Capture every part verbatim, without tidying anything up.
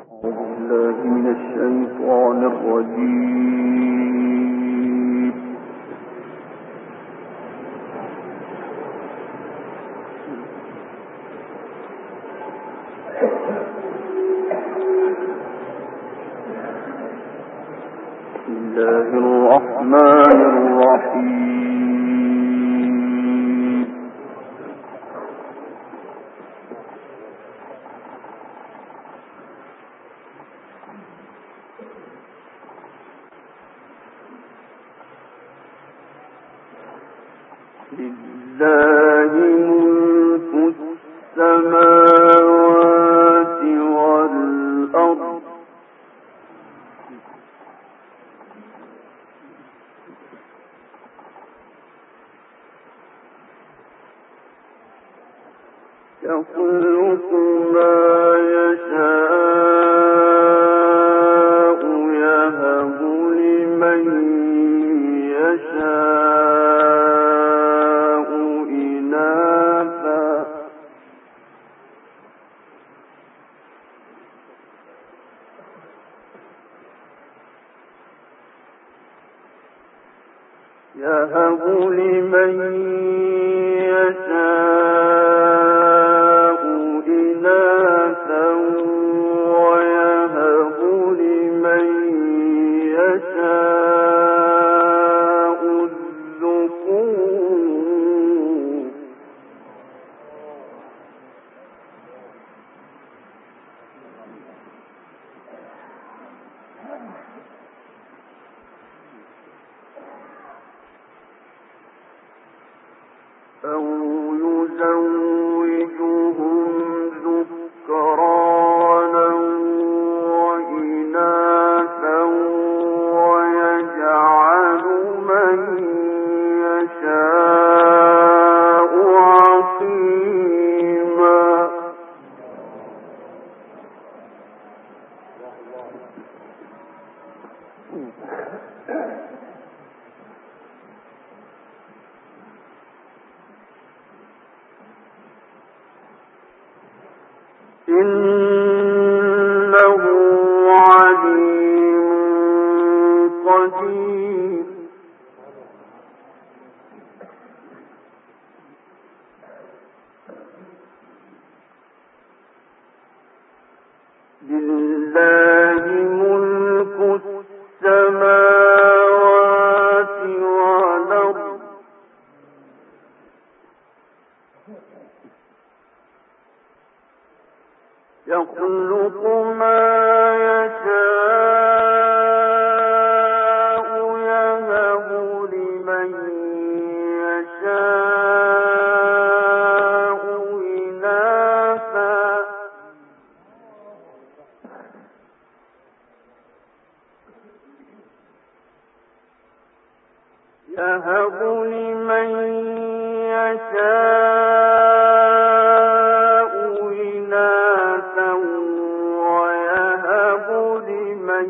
بالله من الشيطان الرجيم. بسم الله الرحمن الرحيم. لله ملك السماوات والأرض يخلق ما يشاء يهب لمن يشاء إناثا يهب لمن يشاء إناثا ويهب لمن يشاء الذكور أو يزوجهم ذكرانا وإناثا ويجعل من يشاء عقيما إنه عليم قدير لله ملك السماوات والأرض يخلق ما يشاء يهب لمن يشاء إناثا يهب لمن يشاء إناثا ويهب لمن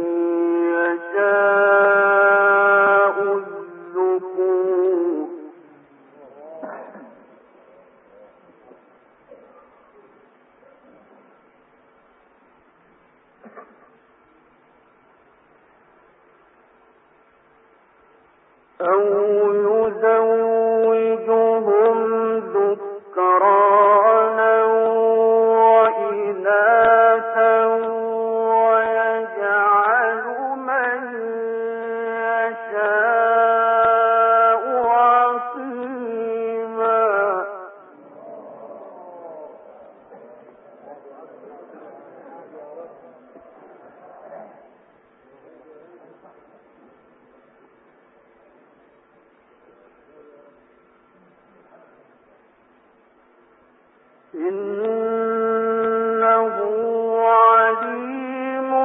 يشاء الذكور أو يزوجهم ذكرانا وإناثا ويجعل من يشاء عقيما إنه عليم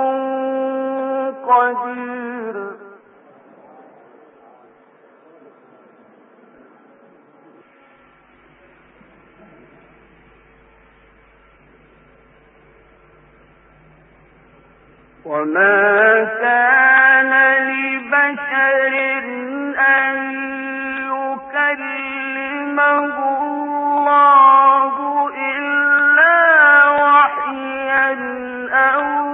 قدير وما كان لبشر أن يكلمه الله إلا وحيا أو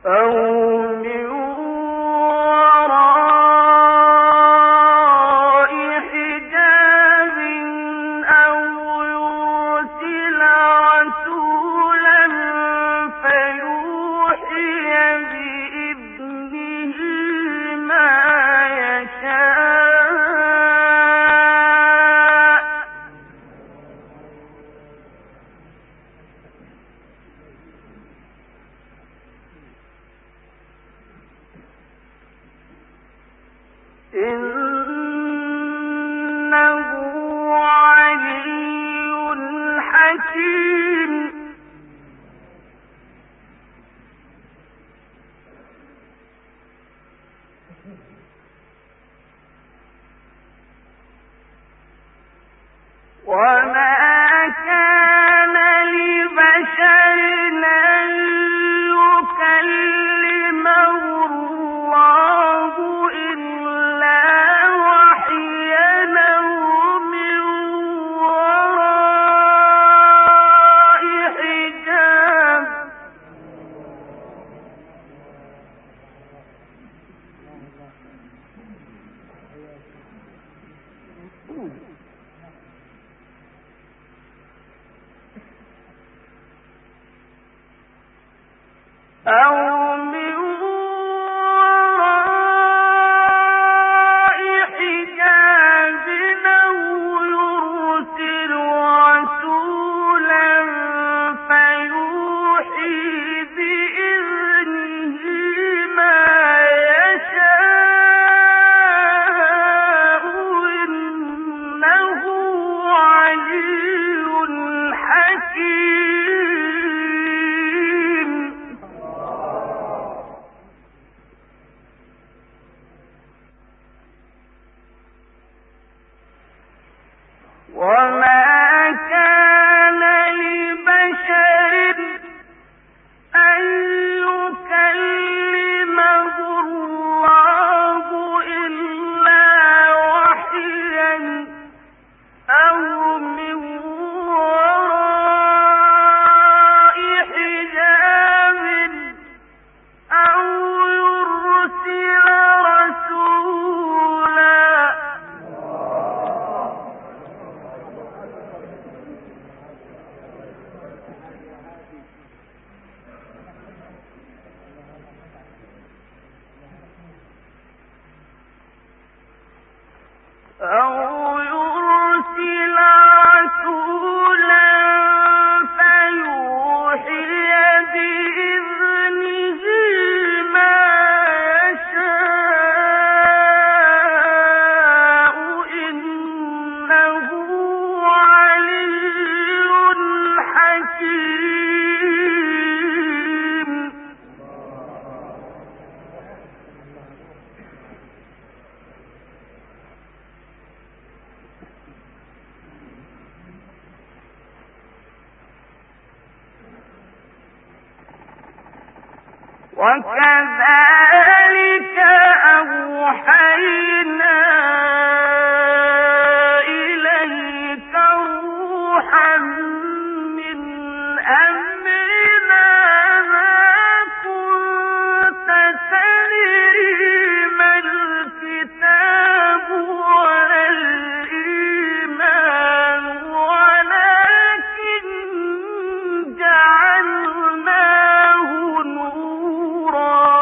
وكذلك أوحينا إليك روحا من أمرنا ما كنت تدري ما الكتاب ولا الإيمان ولكن جعلناه نورا.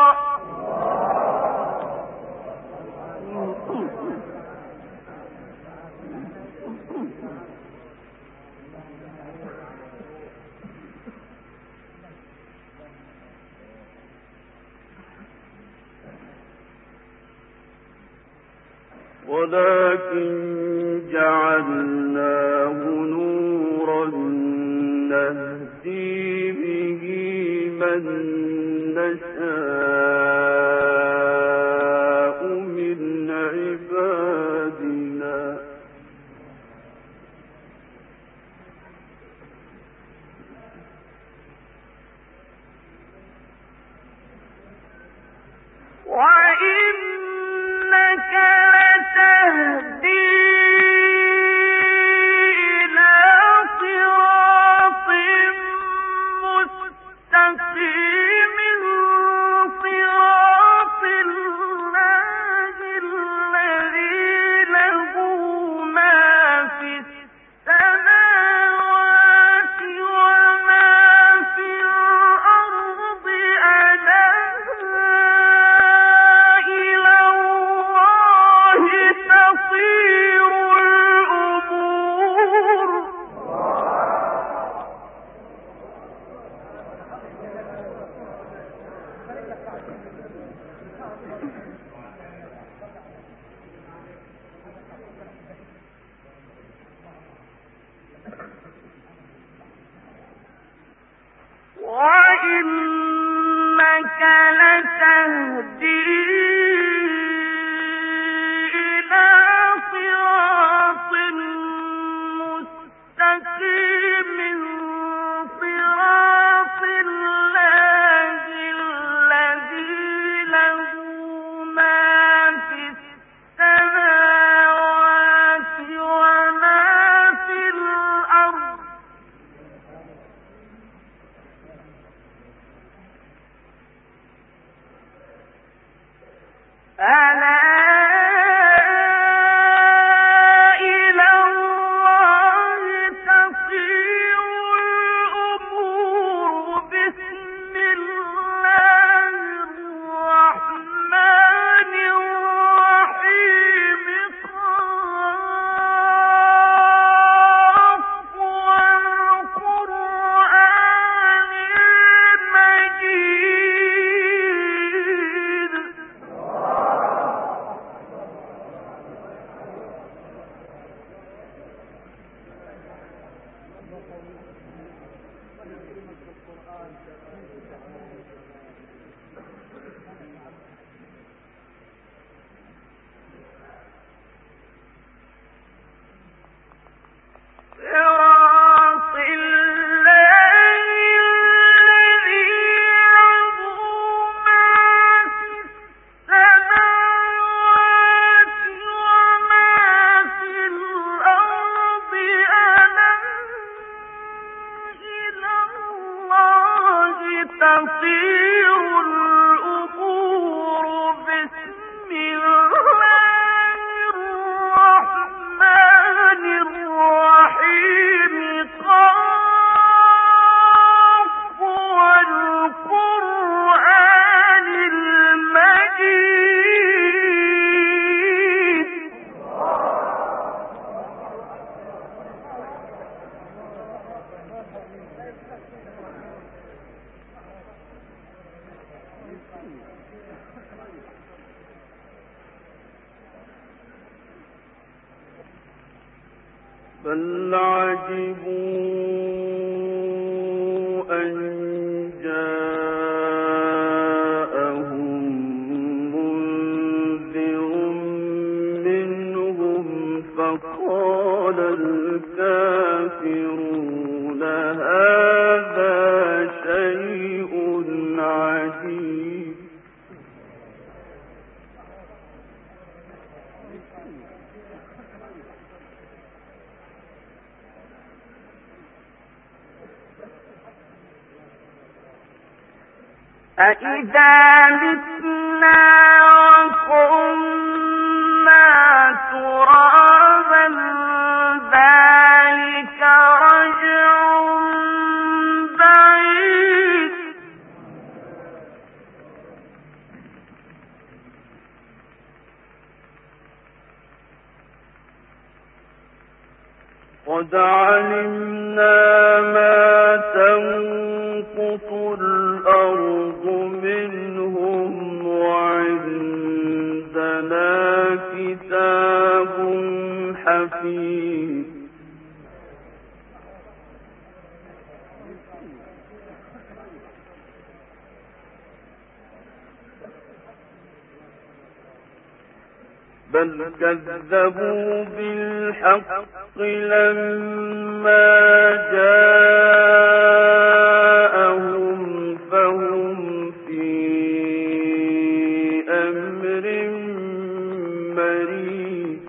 ولكن جعلناه نورا نهدي به من نشاء من عبادنا وإنك لتهدي إلى صراط مستقيم بل عجبوا أن جاءهم منذر منهم فقال الكافرون هذا شيء عجيب. أَإِذَا مِتْنَا وَكُنَّا تُرَابًا ذَلِكَ رَجْعٌ بَعِيدٌ. قد علمنا ما تنقص الأرض منهم وعندنا كتاب حفيظ. بل كذبوا بالحق لما جاءهم فهم في أمر مريج.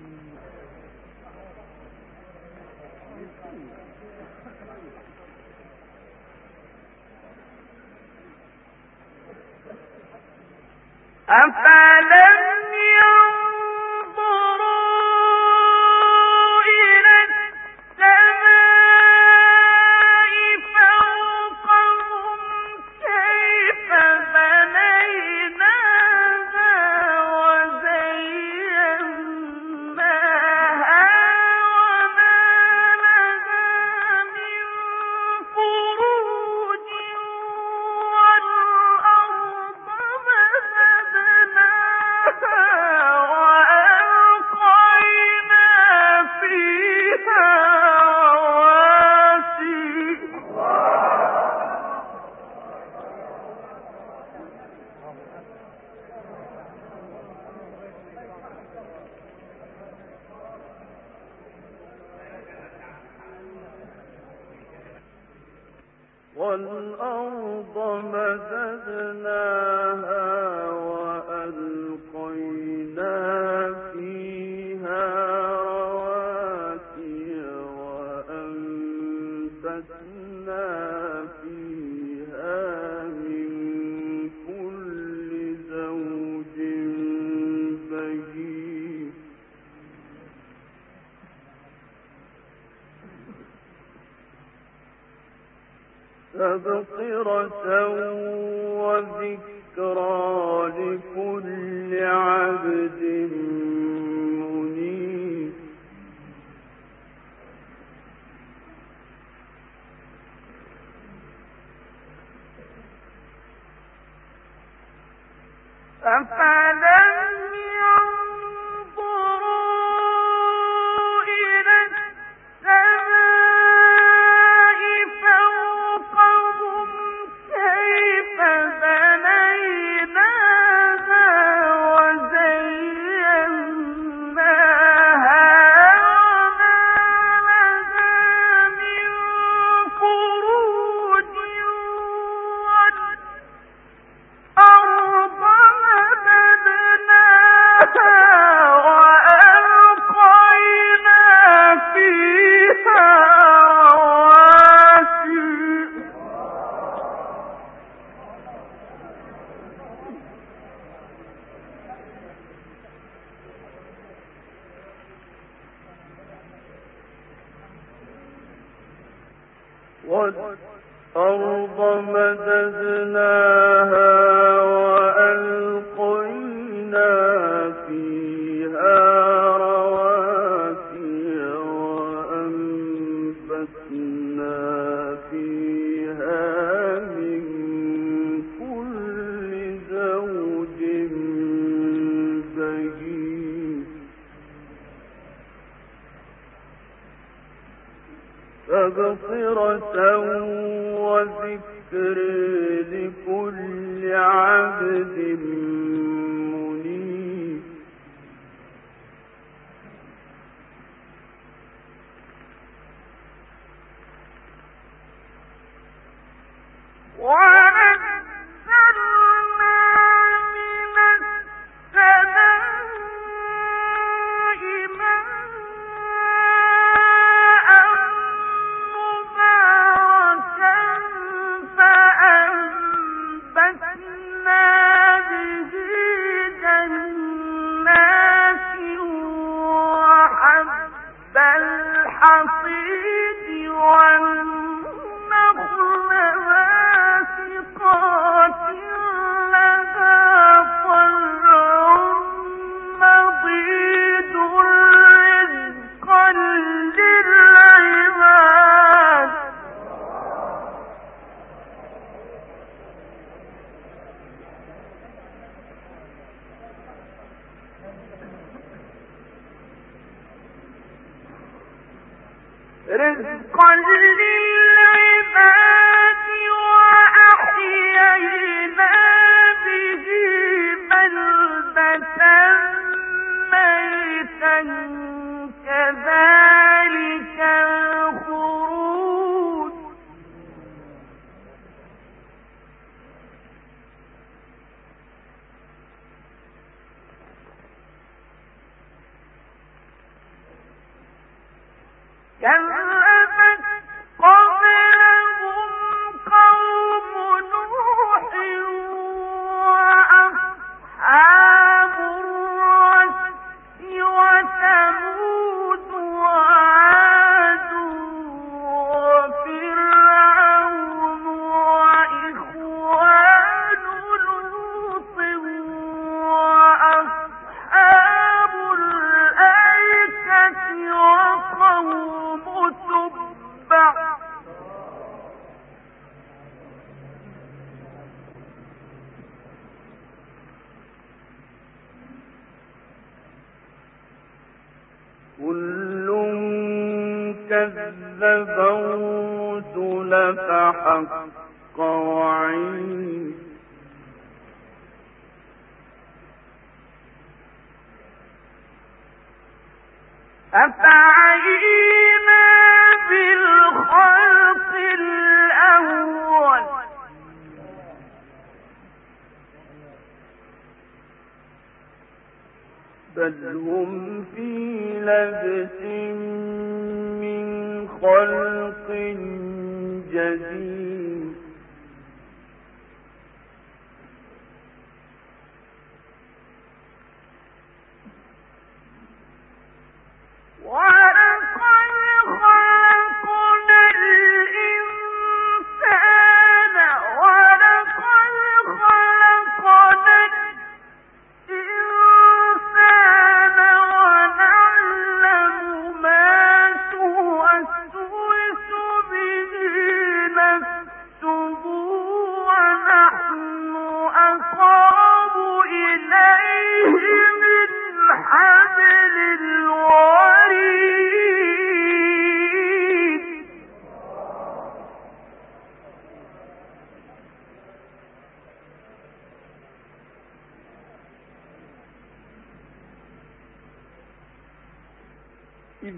أفلم ينظروا إلى السماء والأرض مددناها وألقينا فيها رواسي وأنبتنا فيها من كل زوج بهيج تبصرة وذكرى لكل عبد منيب أفلم ينظروا إلى السماء فوقهم كيف بنيناها وزيناها وما لها من فروج والأرض مددناها وألقينا فيها رواسي والأرض مددناها وألقينا فيها رواسي وأنبتنا فيها من كل زوج بهيج تبصرة وذكر لكل عبد منيب ونزلنا من السماء ماء مباركا فأنبتنا به جنات وحب الحصيد والنخل باسقات لها طلع نضيد رزقا للعباد رزقا للعباد وأحيينا به بلدة ميتا كذلك الخروج كذبت قبلهم قوم نوح وأصحاب الرس وثمود وعاد وفرعون وإخوان لوط وأصحاب الأيكة وقوم تبع كل كذب الرسل فحق وعيد أفعينا بالخلق الأول بل هم في لبس من خلق جديد إذ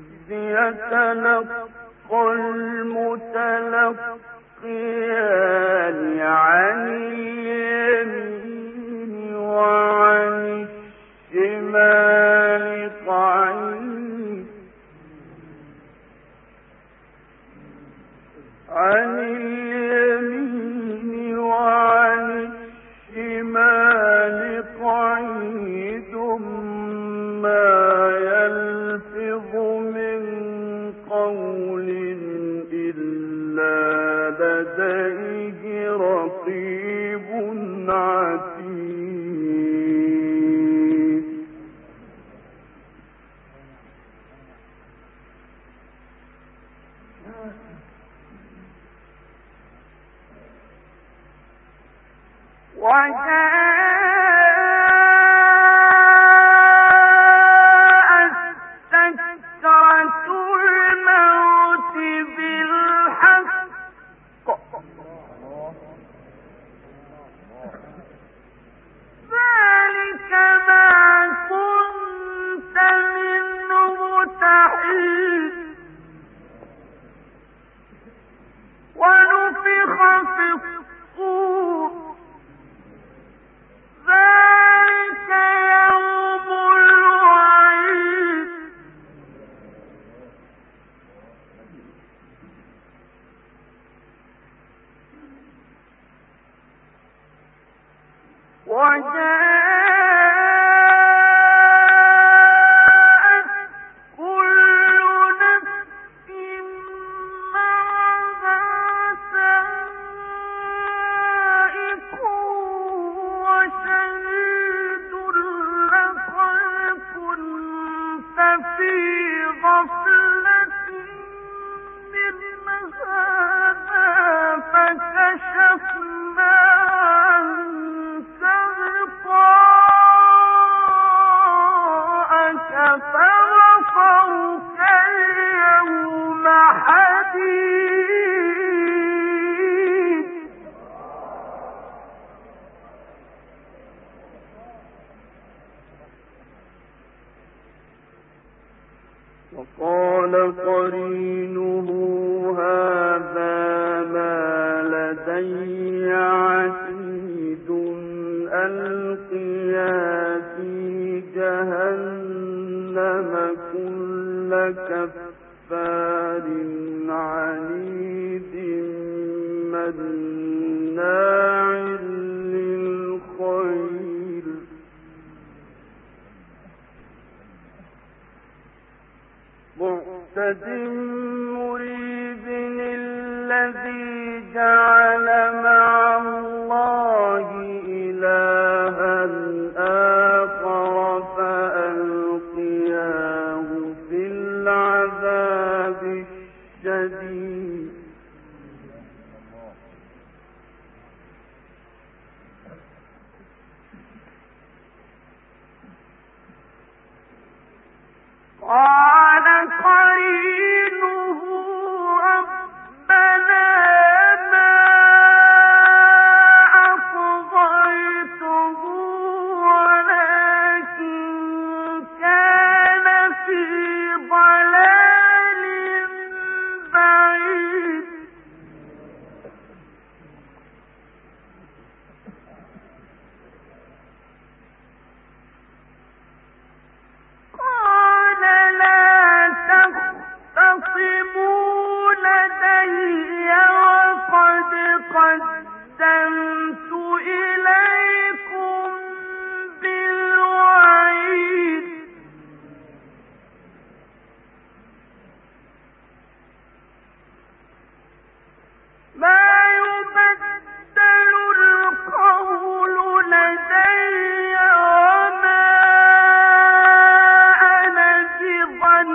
يتلقى المتلقيان عن اليمين وعن الشمال قعيد عن اليمين وعن الشمال قعيد ما يلفظ من قول إلا لديه رقيب عتيد وقال قرينه هذا ما لدي عتيد ألقيا في جهنم كل كفار عنيد مناع للخير معتد مريب الذي جعل مع الله إلها آخر فألقياه في العذاب الشديد قال قرينه ربنا ما أطغيته ولكن كان في ضلال بعيد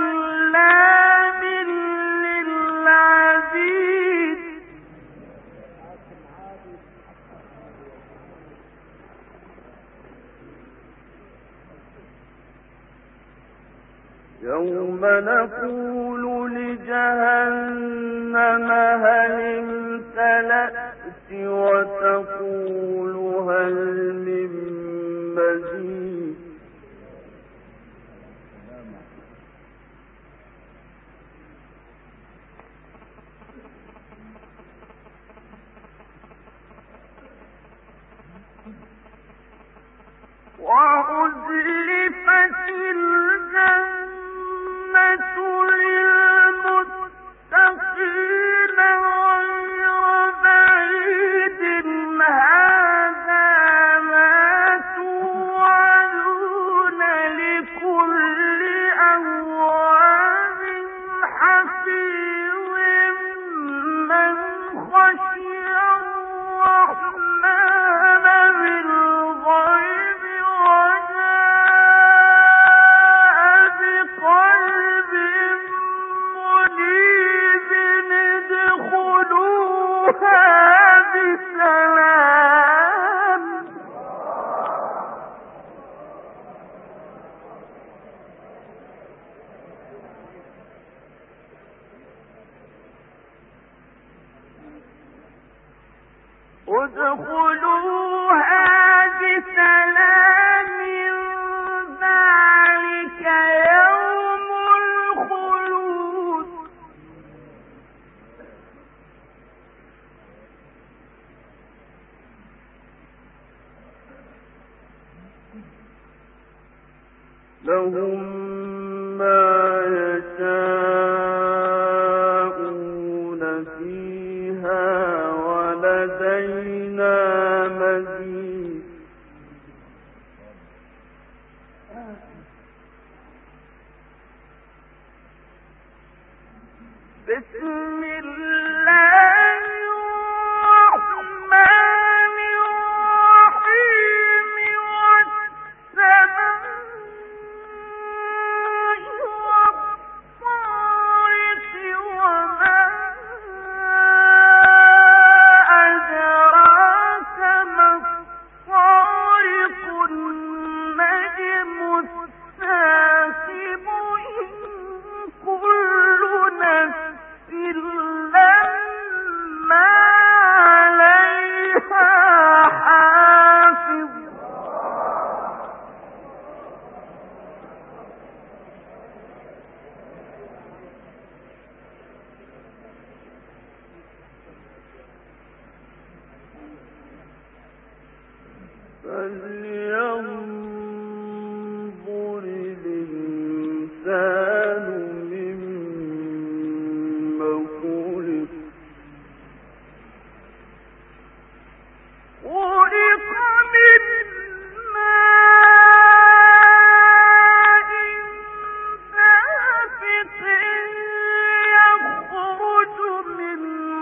ظلام للعبيد يوم نقول لجهنم هل امتلأت وتقول هل من مزيد وأزلفت الجنة للمتقين غير بعيد هذا ما توعدون لكل أواب حفيظ من خشي الرحمن بالغيب وجاء بقلب منيب ادخلوها بسلام ادخلوها بسلام ذلك يوم الخلود لهم ما يشاءون فيها ولدينا مزيد بسم الله الرحمن الرحيم والسماء والطارق وما أدراك ما الطارق النجم الثاقب إن كل نفس لما عليها حافظ فلينظر الإنسان مما خلق خلق من ماء دافق يخرج من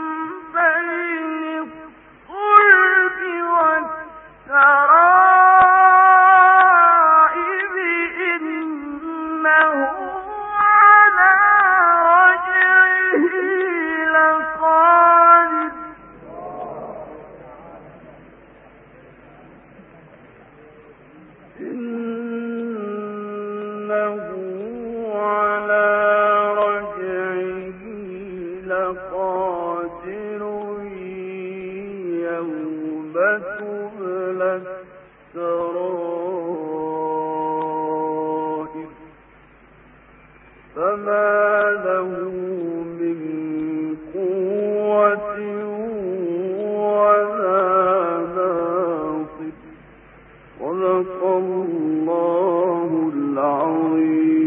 بين الصلب والترائب إنه على رجعه لقادر إنه على رجعه لقادر يوم تبلى السرائر فما له من قوة ولا ناصر صدق الله العظيم.